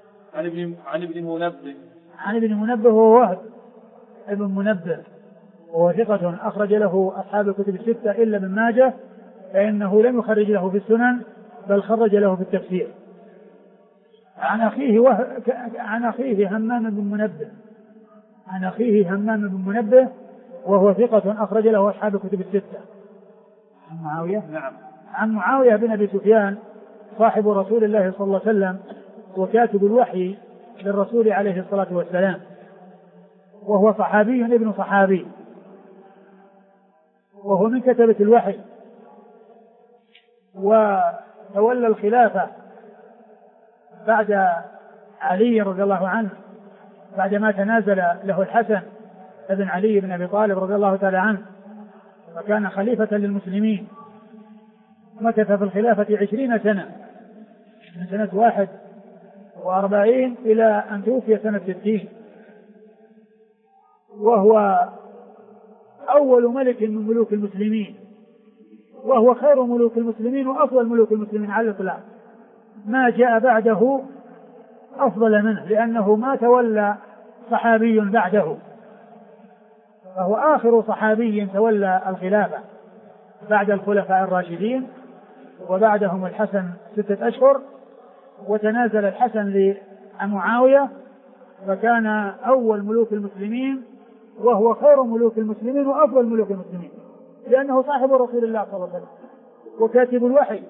عن ابن منبه وهو وهب ابن منبه وهو ثقة أخرج له أصحاب الكتب الستة إلا ابن ماجه فإنه لم يخرج له في السنن بل خرج له في التفسير. عن أخيه همام بن منبه وهو ثقة أخرج له أصحاب الكتب الستة. عن معاوية بن أبي سفيان صاحب رسول الله صلى الله عليه وسلم وكاتب الوحي للرسول عليه الصلاة والسلام، وهو صحابي ابن صحابي، وهو من كتبة الوحي، وتولى الخلافة بعد علي رضي الله عنه بعدما تنازل له الحسن ابن علي بن أبي طالب رضي الله تعالى عنه، وكان خليفة للمسلمين. مكث في الخلافة 20 سنة من سنة 41 إلى أن توفي سنة 60، وهو أول ملك من ملوك المسلمين، وهو خير ملوك المسلمين وأفضل ملوك المسلمين على الإطلاق، ما جاء بعده أفضل منه لأنه ما تولى صحابي بعده، فهو آخر صحابي تولى الخلافة بعد الخلفاء الراشدين، وبعدهم الحسن 6 أشهر، وتنازل الحسن لمعاوية فكان أول ملوك المسلمين وهو خير ملوك المسلمين وأفضل ملوك المسلمين لأنه صاحب رسول الله صلى الله عليه وسلم وكاتب الوحي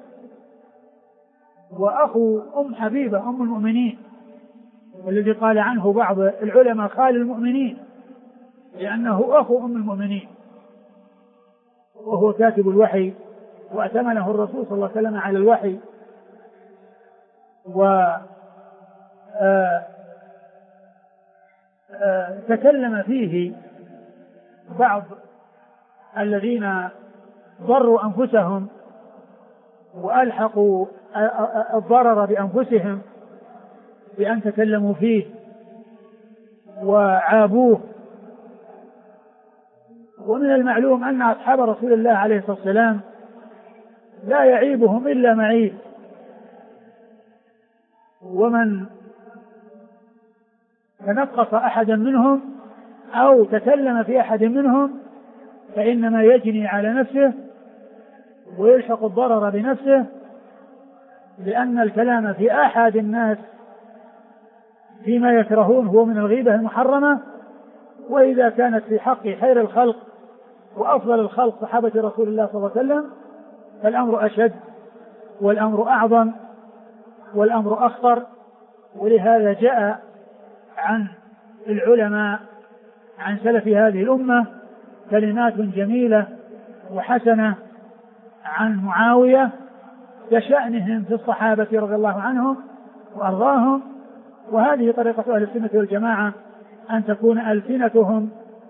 وأخو أم حبيبة أم المؤمنين، والذي قال عنه بعض العلماء خال المؤمنين لأنه أخو أم المؤمنين، وهو كاتب الوحي وأتمنه الرسول صلى الله عليه وسلم على الوحي، تكلم فيه بعض الذين ضروا أنفسهم وألحقوا الضرر بأنفسهم بأن تكلموا فيه وعابوه. ومن المعلوم أن أصحاب رسول الله عليه الصلاة والسلام لا يعيبهم إلا معيب، ومن تنقص أحدا منهم أو تكلم في أحد منهم فإنما يجني على نفسه ويلحق الضرر بنفسه، لأن الكلام في آحاد الناس فيما يكرهون هو من الغيبة المحرمة. وإذا كانت في حق خير الخلق وأفضل الخلق صحابة رسول الله صلى الله عليه وسلم فالأمر أشد والأمر أعظم والأمر أخطر. ولهذا جاء عن العلماء عن سلف هذه الأمة كلمات جميلة وحسنة عن معاوية كشأنهم في الصحابة رضي الله عنهم وأرضاهم. وهذه طريقة أهل السنة والجماعة أن تكون ألسنتهم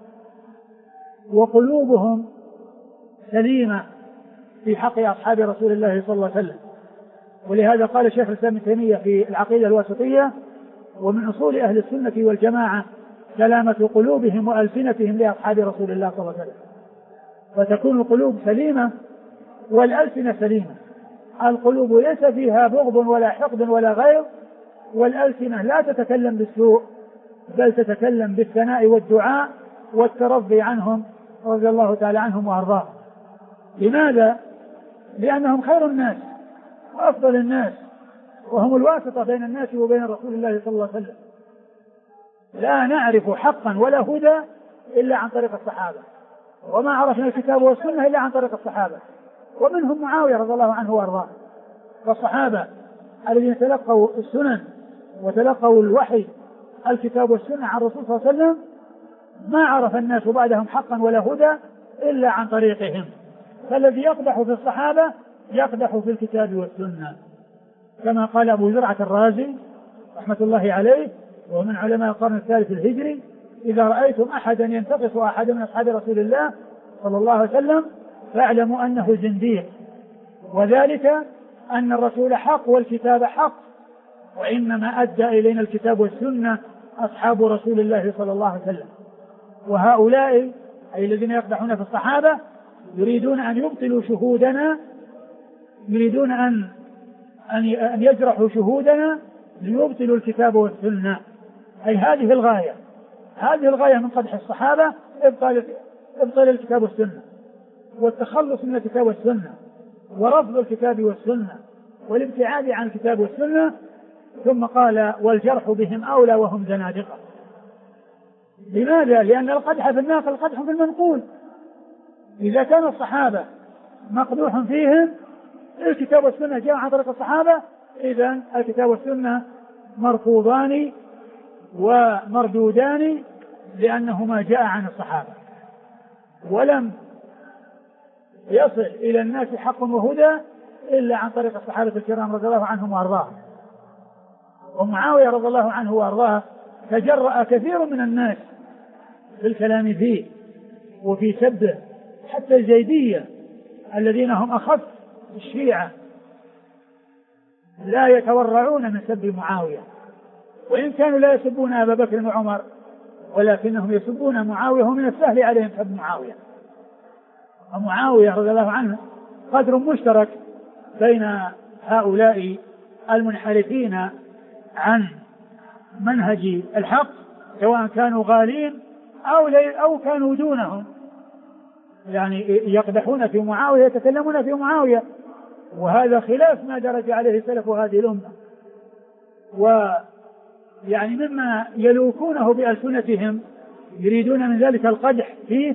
وقلوبهم سليمة في حق أصحاب رسول الله صلى الله عليه وسلم. ولهذا قال شيخ الإسلام ابن تيمية في العقيدة الواسطية: ومن أصول أهل السنة والجماعة سلامة قلوبهم وألسنتهم لأصحاب رسول الله صلى الله عليه وسلم. فتكون القلوب سليمة والألسنة سليمة. القلوب ليس فيها بغض ولا حقد ولا غيظ، والألسنة لا تتكلم بالسوء بل تتكلم بالثناء والدعاء والترضي عنهم رضي الله تعالى عنهم وأرضاهم. لماذا؟ لأنهم خير الناس وأفضل الناس وهم الواسطة بين الناس وبين رسول الله صلى الله عليه وسلم. لا نعرف حقا ولا هدى إلا عن طريق الصحابة، وما عرفنا الكتاب والسنة إلا عن طريق الصحابة، ومنهم معاوية رضي الله عنه وأرضاه. فالصحابة الذين تلقوا السنن وتلقوا الوحي الكتاب والسنة عن الرسول صلى الله عليه وسلم ما عرف الناس بعدهم حقا ولا هدى إلا عن طريقهم. فالذي يقدح في الصحابة يقدح في الكتاب والسنة، كما قال أبو زرعة الرازي رحمة الله عليه ومن علماء القرن الثالث الهجري: إذا رأيتم أحدا ينتقص أحد من أصحاب رسول الله صلى الله عليه وسلم فاعلموا أنه زنديق، وذلك أن الرسول حق والكتاب حق، وإنما أدى إلينا الكتاب والسنة أصحاب رسول الله صلى الله عليه وسلم. وهؤلاء أي الذين يقدحون في الصحابة يريدون أن يبطلوا شهودنا، يريدون أن يجرحوا شهودنا ليبطلوا الكتاب والسنة. أي هذه الغاية، هذه الغاية من قدح الصحابة: إبطال الكتاب والسنة والتخلص من الكتاب والسنة ورفض الكتاب والسنة والابتعاد عن الكتاب والسنة. ثم قال: والجرح بهم أولى وهم زنادقة. لماذا؟ لأن القدح في الناقل قدح في المنقول. إذا كان الصحابة مقدوح فيهم الكتاب والسنة جاء عن طريق الصحابة، إذن الكتاب والسنة مرفوضان ومردودان لأنهما جاء عن الصحابة، ولم يصل إلى الناس حق وهدى إلا عن طريق الصحابة الكرام رضي الله عنهم وأرضاهم. ومعاوية رضي الله عنه وأرضاه تجرأ كثير من الناس في الكلام فيه وفي سبه، حتى الزيدية الذين هم أخف الشيعة لا يتورعون من سب معاوية، وإن كانوا لا يسبون أبا بكر وعمر ولكنهم يسبون معاوية، ومن السهل عليهم سب معاوية. ومعاوية رضي الله عنه قدر مشترك بين هؤلاء المنحرفين عن منهج الحق، سواء كانوا غالين أو كانوا دونهم، يعني يقدحون في معاوية يتكلمون في معاوية، وهذا خلاف ما درج عليه سلف هذه الأمة. ويعني مما يلوكونه بألسنتهم يريدون من ذلك القدح فيه،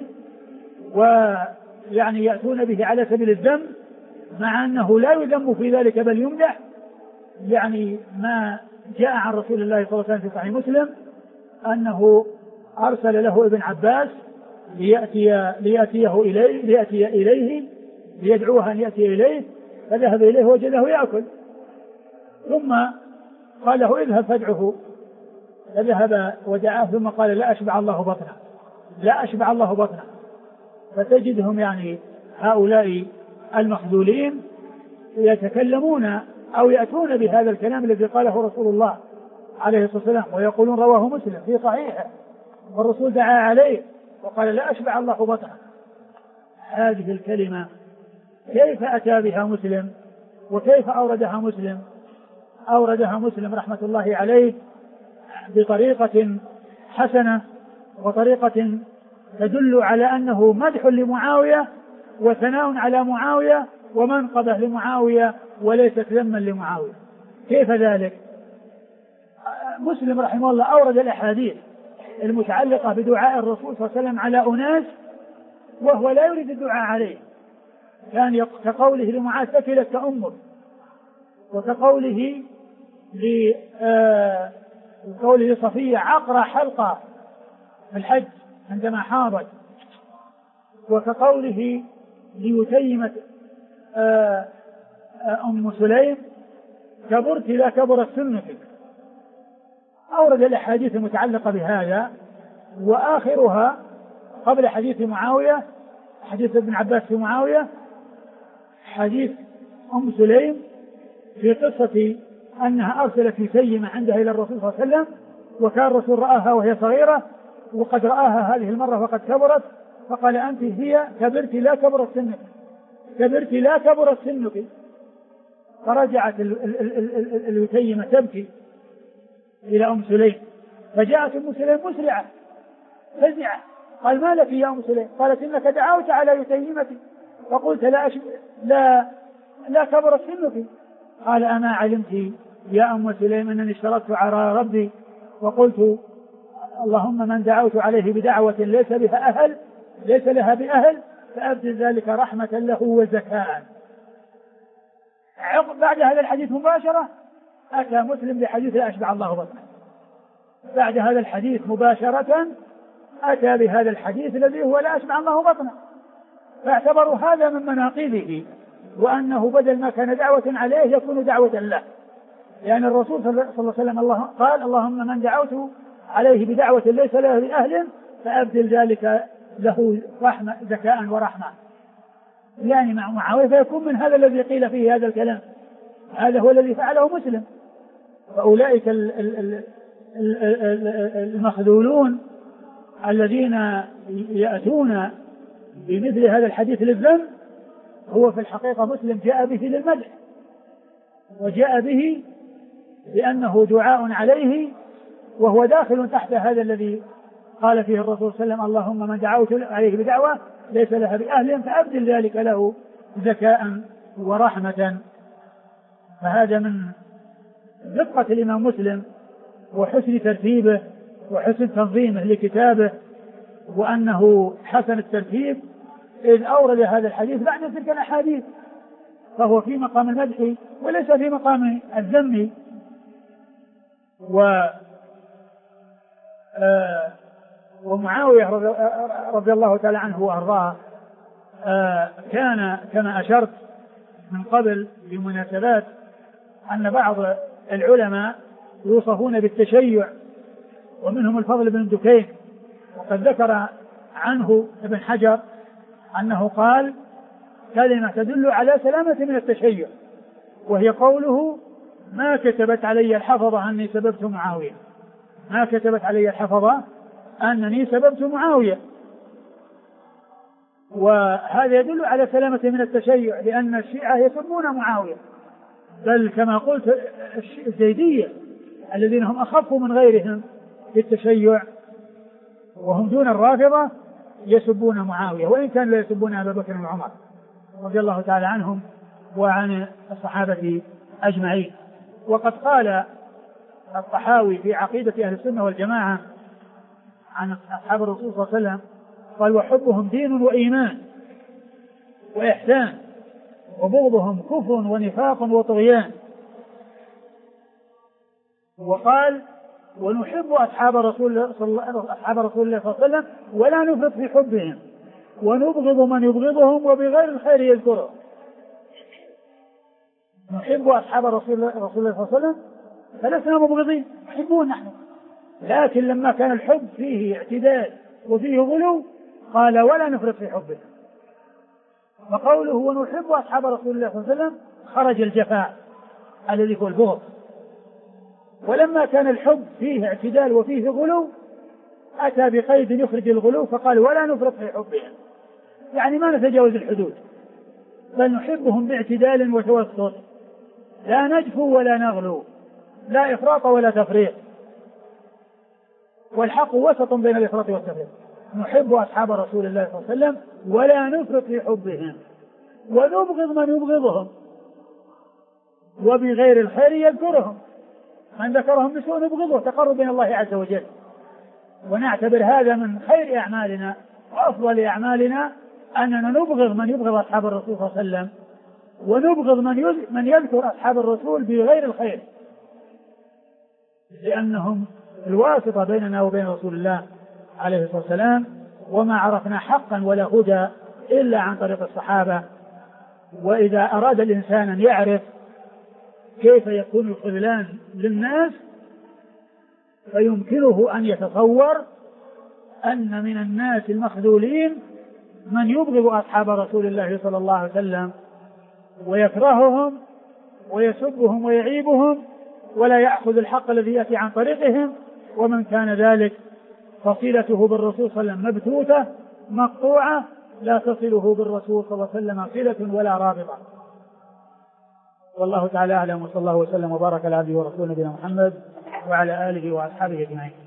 ويعني يأتون به على سبيل الذم، مع أنه لا يذم في ذلك بل يمدح. يعني ما جاء عن رسول الله صلى الله عليه وسلم في صحيح مسلم أنه أرسل له ابن عباس ليأتي إليه ليدعوه أن يأتي إليه، فذهب إليه وجده يأكل، ثم قال له: اذهب فادعه. فذهب ودعاه ثم قال: لا أشبع الله بطنه، لا أشبع الله بطنه. فتجدهم يعني هؤلاء المخذولين يتكلمون أو يأتون بهذا الكلام الذي قاله رسول الله عليه الصلاة والسلام، ويقولون رواه مسلم في صحيحه والرسول دعا عليه وقال: لا أشبع الله بطنه. هذه الكلمة كيف أتى بها مسلم وكيف أوردها مسلم؟ أوردها مسلم رحمة الله عليه بطريقة حسنة وطريقة تدل على أنه مدح لمعاوية وثناء على معاوية ومنقبة لمعاوية وليست ذما لمعاوية. كيف ذلك؟ مسلم رحمه الله أورد الأحاديث المتعلقة بدعاء الرسول صلى الله عليه وسلم على أناس وهو لا يريد الدعاء عليه، كان كقوله لمعاذ ثكلت كأمك، وكقوله قوله لصفية عقر حلقة في الحج عندما حاضت، وكقوله ليتيمة أم سليم كبرت لا كبرت سنتك. أورد الأحاديث المتعلقة بهذا، وآخرها قبل حديث معاوية حديث ابن عباس في معاوية حديث أم سليم في قصة أنها أرسلت يتيمة عندها إلى الرسول صلى الله عليه وسلم، وكان الرسول رآها وهي صغيرة وقد رآها هذه المرة وقد كبرت، فقال أنت هي كبرت لا كبرت سنك، كبرت لا كبرت سنك. فرجعت اليتيمة تبكي إلى أم سليم، فجاءت أم سليم مسرعة فزعة، قال ما لك يا أم سليم؟ قالت إنك دعوت على يتيمتي فقلت لا كبرت سنك. قال أما علمت يا أم سليم أنني اشترطت على ربي وقلت اللهم من دعوت عليه بدعوة ليس لها بأهل فأبدل ذلك رحمة له وزكاء. بعد هذا الحديث مباشرة أتى مسلم بحديث لا أشبع الله بطنه. بعد هذا الحديث مباشرة أتى بهذا الحديث الذي هو لا أشبع الله بطنه، فاعتبروا هذا من مناقبه، وأنه بدل ما كان دعوة عليه يكون دعوة له، لأن الرسول صلى الله عليه وسلم قال اللهم من دعوت عليه بدعوة ليس له لأهل فأبدل ذلك له رحمة زكاء ورحمة، يعني مع معاوية، فيكون من هذا الذي قيل فيه هذا الكلام. هذا هو الذي فعله مسلم. فأولئك المخذولون الذين يأتون بمثل هذا الحديث للذم، هو في الحقيقة مسلم جاء به للمدح، وجاء به لأنه دعاء عليه، وهو داخل تحت هذا الذي قال فيه الرسول صلى الله عليه وسلم اللهم من دعوت عليه بدعوة ليس لها بأهل فأبدل ذلك له زكاء ورحمة. فهذا من دقة الإمام مسلم وحسن ترتيبه وحسن تنظيمه لكتابه، وأنه حسن الترتيب إذ أورد هذا الحديث بعد تلك الأحاديث، فهو في مقام المدح وليس في مقام الذم. ومعاوية رضي الله تعالى عنه وأرضاه كان كما أشرت من قبل بمناسبات أن بعض العلماء يوصفون بالتشيع، ومنهم الفضل بن دكين، وقد ذكر عنه ابن حجر أنه قال كلمة تدل على سلامة من التشيع، وهي قوله ما كتبت علي الحفظة أني سببت معاوية، ما كتبت علي الحفظة أنني سببت معاوية. وهذا يدل على سلامة من التشيع، لأن الشيعة يسبون معاوية، بل كما قلت الزيدية الذين هم أخف من غيرهم في التشيع وهم دون الرافضة يسبون معاوية، وإن كانوا لا يسبون أبا بكر وعمر رضي الله تعالى عنهم وعن الصحابة أجمعين. وقد قال الطحاوي في عقيدة أهل السنة والجماعة عن أصحاب الرسول صلى الله عليه وسلم قال وحبهم دين وإيمان وإحسان وبغضهم كفر ونفاق وطغيان. وقال ونحب أصحاب رسول الله صلى الله عليه وسلم ولا نفرط في حبهم ونبغض من يبغضهم وبغير الخير يذكره. نحب أصحاب رسول الله صلى الله عليه وسلم فلسنا مبغضين، نحبون نحن، لكن لما كان الحب فيه اعتدال وفيه غلو قال ولا نفرط في حبه. وقوله ونحب أصحاب رسول الله صلى الله عليه وسلم خرج الجفاء الذي هو البغض، ولما كان الحب فيه اعتدال وفيه غلو أتى بقيد يخرج الغلو فقال ولا نفرط في حبهم، يعني ما نتجاوز الحدود، بل نحبهم باعتدال وتوسط، لا نجفو ولا نغلو، لا إفراط ولا تفريط، والحق وسط بين الإفراط والتفريط. نحب أصحاب رسول الله صلى الله عليه وسلم ولا نفرط في حبهم ونبغض من يبغضهم وبغير الخير يذكرهم، من ذكرهم بسوء نبغضه تقرب إلى الله عز وجل. ونعتبر هذا من خير أعمالنا وأفضل أعمالنا أننا نبغض من يبغض أصحاب الرسول صلى الله عليه وسلم، ونبغض من يذكر أصحاب الرسول بغير الخير، لأنهم الواسطة بيننا وبين رسول الله عليه الصلاة والسلام، وما عرفنا حقا ولا هدى إلا عن طريق الصحابة. وإذا أراد الإنسان أن يعرف كيف يكون الخذلان للناس فيمكنه أن يتصور أن من الناس المخذولين من يبغض أصحاب رسول الله صلى الله عليه وسلم ويكرههم ويسبهم ويعيبهم ولا يأخذ الحق الذي يأتي عن طريقهم، ومن كان ذلك فصيلته بالرسول صلى الله عليه وسلم مبتوتة مقطوعة لا تصله بالرسول صلى الله عليه وسلم صلة ولا رابطة. والله تعالى أعلم، وصلى الله وسلم وبارك على عبده ورسوله نبينا محمد وعلى آله وأصحابه أجمعين.